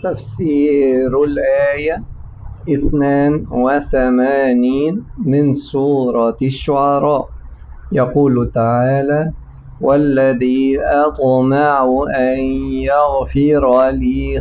تفسير الآية 82 من سورة الشعراء. يقول تعالى: والذي أطمع أن يغفر لي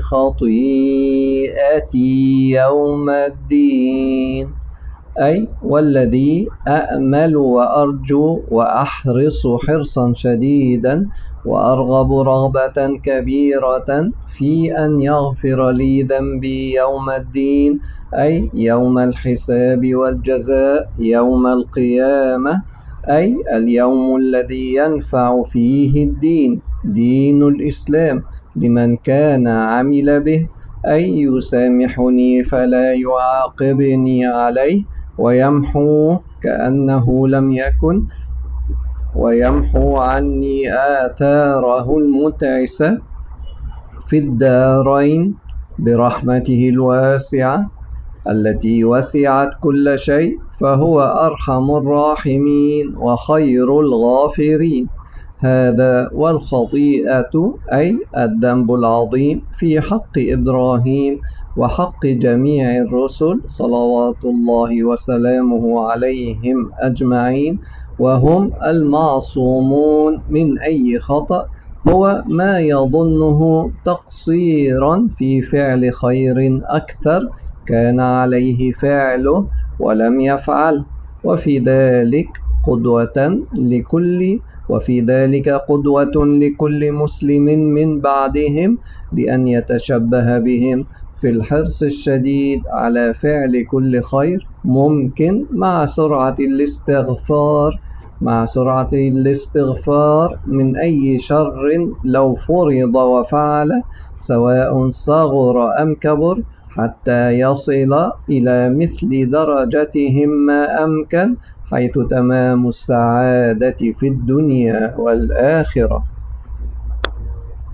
خطيئتي يوم الدين، أي والذي أأمل وأرجو وأحرص حرصا شديدا وأرغب رغبة كبيرة في أن يغفر لي ذنبي يوم الدين، أي يوم الحساب والجزاء، يوم القيامة، أي اليوم الذي ينفع فيه الدين، دين الإسلام، لمن كان عمل به، أي يسامحني فلا يعاقبني عليه ويمحو كأنه لم يكن، ويمحو عني آثاره المتعسة في الدارين برحمته الواسعة التي وسعت كل شيء، فهو أرحم الراحمين وخير الغافرين. هذا والخطيئة أي الذنب العظيم في حق إبراهيم وحق جميع الرسل صلوات الله وسلامه عليهم أجمعين، وهم المعصومون من أي خطأ، هو ما يظنه تقصيرا في فعل خير أكثر كان عليه فعله ولم يفعل، وفي ذلك قدوة لكل مسلم من بعدهم، لأن يتشبه بهم في الحرص الشديد على فعل كل خير ممكن مع سرعة الاستغفار من أي شر لو فرض وفعل، سواء صغر أم كبر، حتى يصل إلى مثل درجتهم ما أمكن، حيث تمام السعادة في الدنيا والآخرة.